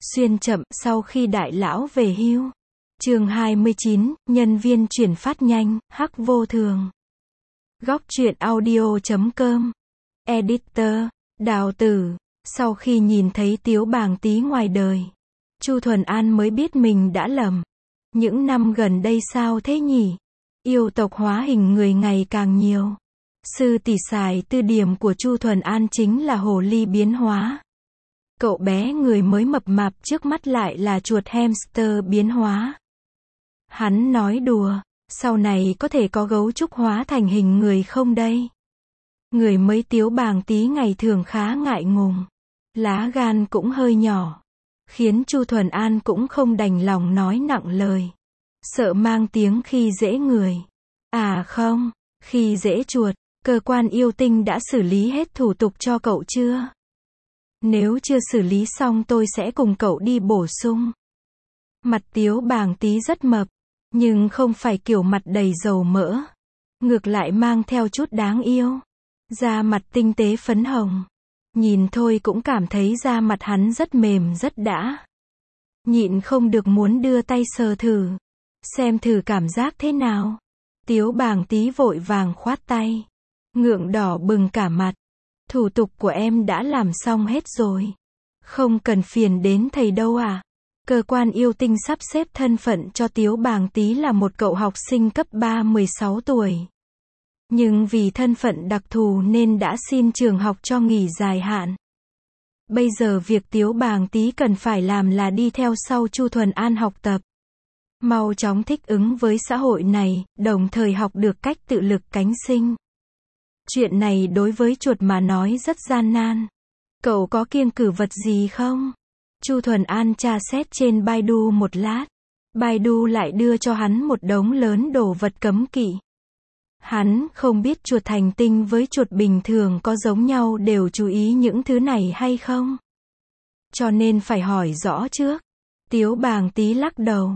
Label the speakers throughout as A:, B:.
A: Xuyên chậm sau khi đại lão về hưu. Chương 29, nhân viên chuyển phát nhanh, Hắc Vô Thường. Góc truyện audio.com. Editor, Đào Tử. Sau khi nhìn thấy Tiếu Bàng Tý ngoài đời, Chu Thuần An mới biết mình đã lầm. Những năm gần đây sao thế nhỉ? Yêu tộc hóa hình người ngày càng nhiều. Sư tỷ xài tư điểm của Chu Thuần An chính là hồ ly biến hóa. Cậu bé người mới mập mạp trước mắt lại là chuột hamster biến hóa. Hắn nói đùa, sau này có thể có gấu trúc hóa thành hình người không đây? Người mới Tiếu Bàng Tý ngày thường khá ngại ngùng, lá gan cũng hơi nhỏ, khiến Chu Thuần An cũng không đành lòng nói nặng lời, sợ mang tiếng khi dễ người. À không, khi dễ chuột. Cơ quan yêu tinh đã xử lý hết thủ tục cho cậu chưa? Nếu chưa xử lý xong tôi sẽ cùng cậu đi bổ sung. Mặt Tiếu Bàng Tý rất mập, nhưng không phải kiểu mặt đầy dầu mỡ. Ngược lại mang theo chút đáng yêu. Da mặt tinh tế phấn hồng. Nhìn thôi cũng cảm thấy da mặt hắn rất mềm rất đã. Nhịn không được muốn đưa tay sờ thử. Xem thử cảm giác thế nào. Tiếu Bàng Tý vội vàng khoát tay. Ngượng đỏ bừng cả mặt. Thủ tục của em đã làm xong hết rồi. Không cần phiền đến thầy đâu à? Cơ quan yêu tinh sắp xếp thân phận cho Tiếu Bàng Tý là một cậu học sinh cấp 3 16 tuổi. Nhưng vì thân phận đặc thù nên đã xin trường học cho nghỉ dài hạn. Bây giờ việc Tiếu Bàng Tý cần phải làm là đi theo sau Chu Thuần An học tập. Mau chóng thích ứng với xã hội này, đồng thời học được cách tự lực cánh sinh. Chuyện này đối với chuột mà nói rất gian nan. Cậu có kiêng cử vật gì không? Chu Thuần An tra xét trên Baidu một lát. Baidu lại đưa cho hắn một đống lớn đồ vật cấm kỵ. Hắn không biết chuột thành tinh với chuột bình thường có giống nhau đều chú ý những thứ này hay không? Cho nên phải hỏi rõ trước. Tiếu Bàng Tý lắc đầu.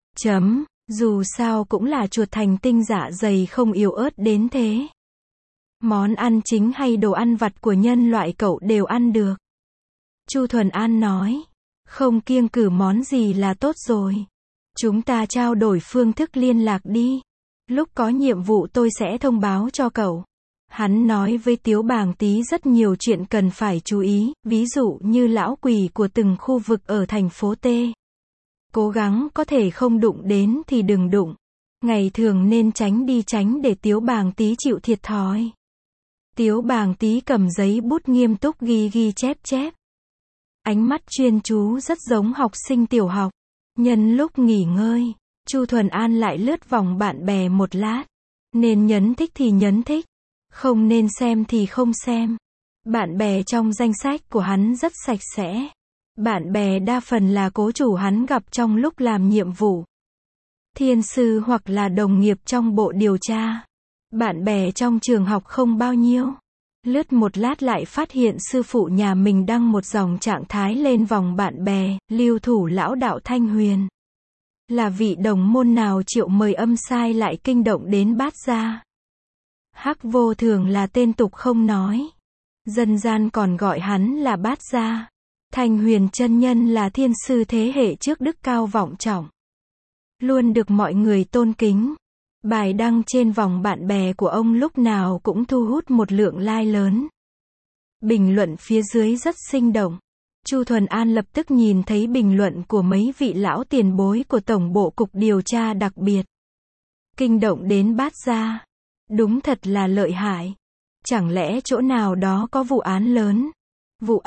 A: Dù sao cũng là chuột thành tinh dạ dày không yếu ớt đến thế. Món ăn chính hay đồ ăn vặt của nhân loại cậu đều ăn được. Chu Thuần An nói. Không kiêng cử món gì là tốt rồi. Chúng ta trao đổi phương thức liên lạc đi. Lúc có nhiệm vụ tôi sẽ thông báo cho cậu. Hắn nói với Tiếu Bàng Tý rất nhiều chuyện cần phải chú ý, ví dụ như lão quỷ của từng khu vực ở thành phố T. Cố gắng có thể không đụng đến thì đừng đụng. Ngày thường nên tránh đi tránh để Tiếu Bàng Tý chịu thiệt thòi. Tiếu Bàng Tý cầm giấy bút nghiêm túc ghi chép. Ánh mắt chuyên chú rất giống học sinh tiểu học. Nhân lúc nghỉ ngơi, Chu Thuần An lại lướt vòng bạn bè một lát. Nên nhấn thích thì nhấn thích, không nên xem thì không xem. Bạn bè trong danh sách của hắn rất sạch sẽ. Bạn bè đa phần là cố chủ hắn gặp trong lúc làm nhiệm vụ. Thiên sư hoặc là đồng nghiệp trong bộ điều tra. Bạn bè trong trường học không bao nhiêu. Lướt một lát lại phát hiện sư phụ nhà mình đăng một dòng trạng thái lên vòng bạn bè, lưu thủ lão đạo Thanh Huyền. Là vị đồng môn nào chịu mời âm sai lại kinh động đến Bát Gia. Hắc Vô Thường là tên tục không nói. Dân gian còn gọi hắn là Bát Gia. Thanh Huyền chân nhân là thiên sư thế hệ trước đức cao vọng trọng. Luôn được mọi người tôn kính. Bài đăng trên vòng bạn bè của ông lúc nào cũng thu hút một lượng like lớn. Bình luận phía dưới rất sinh động. Chu Thuần An lập tức nhìn thấy bình luận của mấy vị lão tiền bối của Tổng bộ Cục Điều tra đặc biệt. Kinh động đến Bát Gia. Đúng thật là lợi hại. Chẳng lẽ chỗ nào đó có vụ án lớn? Vụ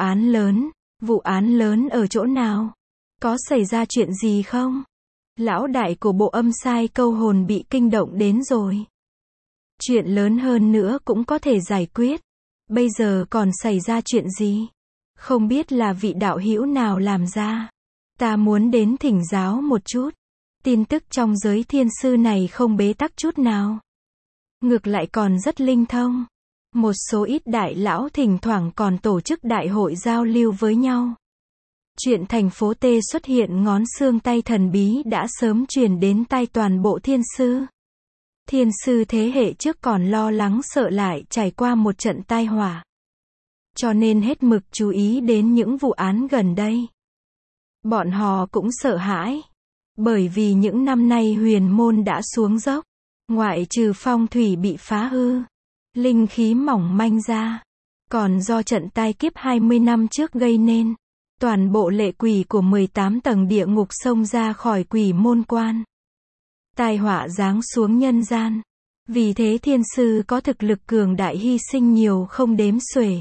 A: án lớn ở chỗ nào? Có xảy ra chuyện gì không? Lão đại của bộ âm sai câu hồn bị kinh động đến rồi. Chuyện lớn hơn nữa cũng có thể giải quyết. Bây giờ còn xảy ra chuyện gì? Không biết là vị đạo hữu nào làm ra. Ta muốn đến thỉnh giáo một chút. Tin tức trong giới thiên sư này không bế tắc chút nào. Ngược lại còn rất linh thông. Một số ít đại lão thỉnh thoảng còn tổ chức đại hội giao lưu với nhau. Chuyện thành phố T xuất hiện ngón xương tay thần bí đã sớm truyền đến tai toàn bộ thiên sư. Thiên sư thế hệ trước còn lo lắng sợ lại trải qua một trận tai họa. Cho nên hết mực chú ý đến những vụ án gần đây. Bọn họ cũng sợ hãi. Bởi vì những năm nay huyền môn đã xuống dốc. Ngoại trừ phong thủy bị phá hư, linh khí mỏng manh ra. Còn do trận tai kiếp 20 năm trước gây nên, toàn bộ lệ quỷ của 18 tầng địa ngục xông ra khỏi quỷ môn quan. Tai họa giáng xuống nhân gian. Vì thế thiên sư có thực lực cường đại hy sinh nhiều không đếm xuể.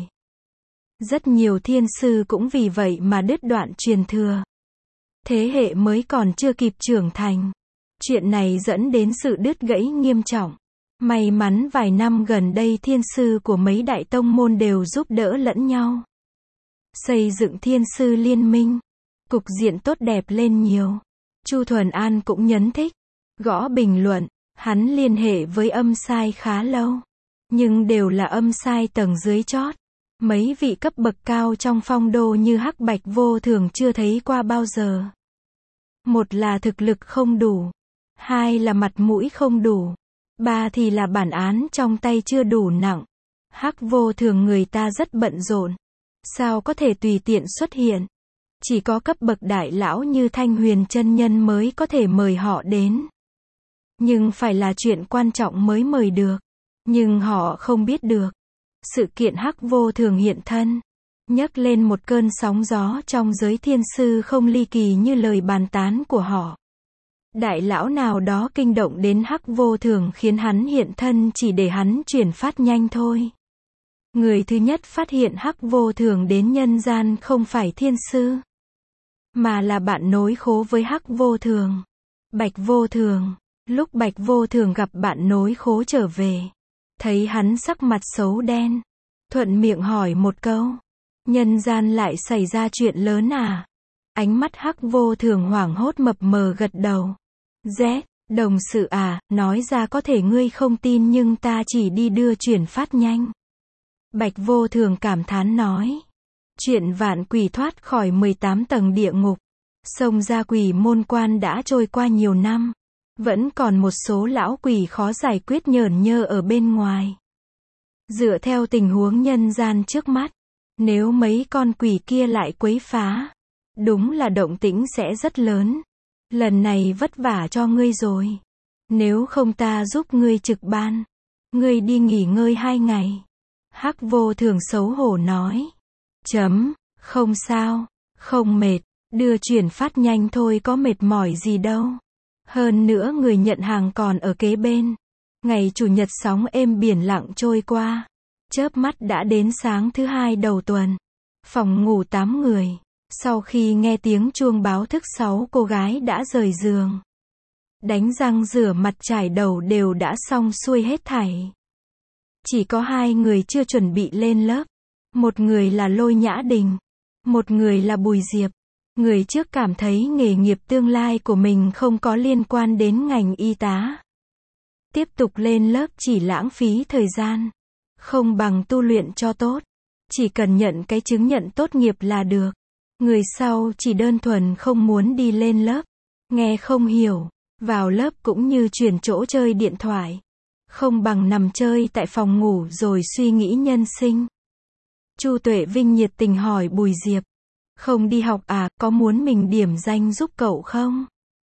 A: Rất nhiều thiên sư cũng vì vậy mà đứt đoạn truyền thừa. Thế hệ mới còn chưa kịp trưởng thành. Chuyện này dẫn đến sự đứt gãy nghiêm trọng. May mắn vài năm gần đây thiên sư của mấy đại tông môn đều giúp đỡ lẫn nhau. Xây dựng thiên sư liên minh. Cục diện tốt đẹp lên nhiều. Chu Thuần An cũng nhấn thích. Gõ bình luận. Hắn liên hệ với âm sai khá lâu. Nhưng đều là âm sai tầng dưới chót. Mấy vị cấp bậc cao trong phong đô như Hắc Bạch Vô Thường chưa thấy qua bao giờ. Một là thực lực không đủ. Hai là mặt mũi không đủ. Ba thì là bản án trong tay chưa đủ nặng. Hắc Vô Thường người ta rất bận rộn. Sao có thể tùy tiện xuất hiện. Chỉ có cấp bậc đại lão như Thanh Huyền chân nhân mới có thể mời họ đến. Nhưng phải là chuyện quan trọng mới mời được. Nhưng họ không biết được. Sự kiện Hắc Vô Thường hiện thân, nhấc lên một cơn sóng gió trong giới thiên sư không ly kỳ như lời bàn tán của họ. Đại lão nào đó kinh động đến Hắc Vô Thường khiến hắn hiện thân chỉ để hắn chuyển phát nhanh thôi. Người thứ nhất phát hiện Hắc Vô Thường đến nhân gian không phải thiên sư, mà là bạn nối khố với Hắc Vô Thường, Bạch Vô Thường. Lúc Bạch Vô Thường gặp bạn nối khố trở về, thấy hắn sắc mặt xấu đen, thuận miệng hỏi một câu. Nhân gian lại xảy ra chuyện lớn à? Ánh mắt Hắc Vô Thường hoảng hốt mập mờ gật đầu. Đồng sự à, nói ra có thể ngươi không tin nhưng ta chỉ đi đưa chuyển phát nhanh. Bạch Vô Thường cảm thán nói. Chuyện vạn quỷ thoát khỏi 18 tầng địa ngục, xông ra quỷ môn quan đã trôi qua nhiều năm. Vẫn còn một số lão quỷ khó giải quyết nhởn nhơ ở bên ngoài. Dựa theo tình huống nhân gian trước mắt, nếu mấy con quỷ kia lại quấy phá, đúng là động tĩnh sẽ rất lớn. Lần này vất vả cho ngươi rồi. Nếu không ta giúp ngươi trực ban. Ngươi đi nghỉ ngơi 2 ngày. Hắc Vô Thường xấu hổ nói. Không sao, không mệt, đưa chuyển phát nhanh thôi có mệt mỏi gì đâu. Hơn nữa người nhận hàng còn ở kế bên. Ngày chủ nhật sóng êm biển lặng trôi qua. Chớp mắt đã đến sáng thứ hai đầu tuần. Phòng ngủ 8 người. Sau khi nghe tiếng chuông báo thức 6 cô gái đã rời giường. Đánh răng rửa mặt trải đầu đều đã xong xuôi hết thảy. Chỉ có 2 người chưa chuẩn bị lên lớp. Một người là Lôi Nhã Đình. Một người là Bùi Diệp. Người trước cảm thấy nghề nghiệp tương lai của mình không có liên quan đến ngành y tá. Tiếp tục lên lớp chỉ lãng phí thời gian. Không bằng tu luyện cho tốt. Chỉ cần nhận cái chứng nhận tốt nghiệp là được. Người sau chỉ đơn thuần không muốn đi lên lớp. Nghe không hiểu. Vào lớp cũng như chuyển chỗ chơi điện thoại. Không bằng nằm chơi tại phòng ngủ rồi suy nghĩ nhân sinh. Chu Tuệ Vinh nhiệt tình hỏi Bùi Diệp. Không đi học à, có muốn mình điểm danh giúp cậu không?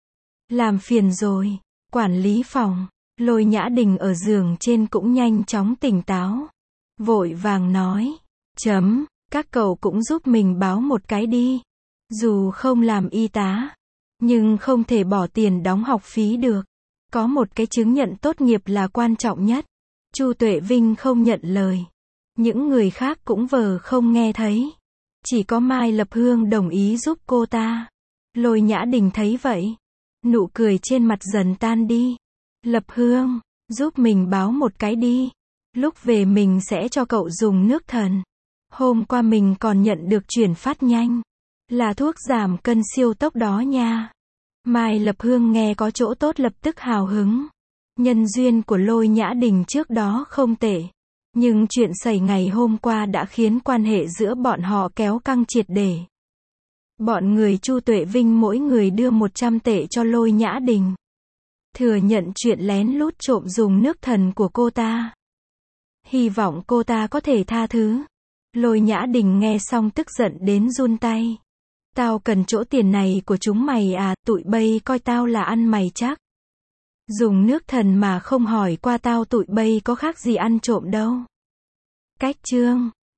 A: Làm phiền rồi. Quản lý phòng. Lôi Nhã Đình ở giường trên cũng nhanh chóng tỉnh táo. Vội vàng nói. Các cậu cũng giúp mình báo một cái đi. Dù không làm y tá, nhưng không thể bỏ tiền đóng học phí được. Có một cái chứng nhận tốt nghiệp là quan trọng nhất. Chu Tuệ Vinh không nhận lời. Những người khác cũng vờ không nghe thấy. Chỉ có Mai Lập Hương đồng ý giúp cô ta. Lôi Nhã Đình thấy vậy. Nụ cười trên mặt dần tan đi. Lập Hương, giúp mình báo một cái đi. Lúc về mình sẽ cho cậu dùng nước thần. Hôm qua mình còn nhận được chuyển phát nhanh. Là thuốc giảm cân siêu tốc đó nha. Mai Lập Hương nghe có chỗ tốt lập tức hào hứng. Nhân duyên của Lôi Nhã Đình trước đó không tệ. Nhưng chuyện xảy ngày hôm qua đã khiến quan hệ giữa bọn họ kéo căng triệt để. Bọn người Chu Tuệ Vinh mỗi người đưa 100 tệ cho Lôi Nhã Đình. Thừa nhận chuyện lén lút trộm dùng nước thần của cô ta. Hy vọng cô ta có thể tha thứ. Lôi Nhã Đình nghe xong tức giận đến run tay. Tao cần chỗ tiền này của chúng mày à, tụi bay coi tao là ăn mày chắc. Dùng nước thần mà không hỏi qua tao tụi bay có khác gì ăn trộm đâu. Cách chương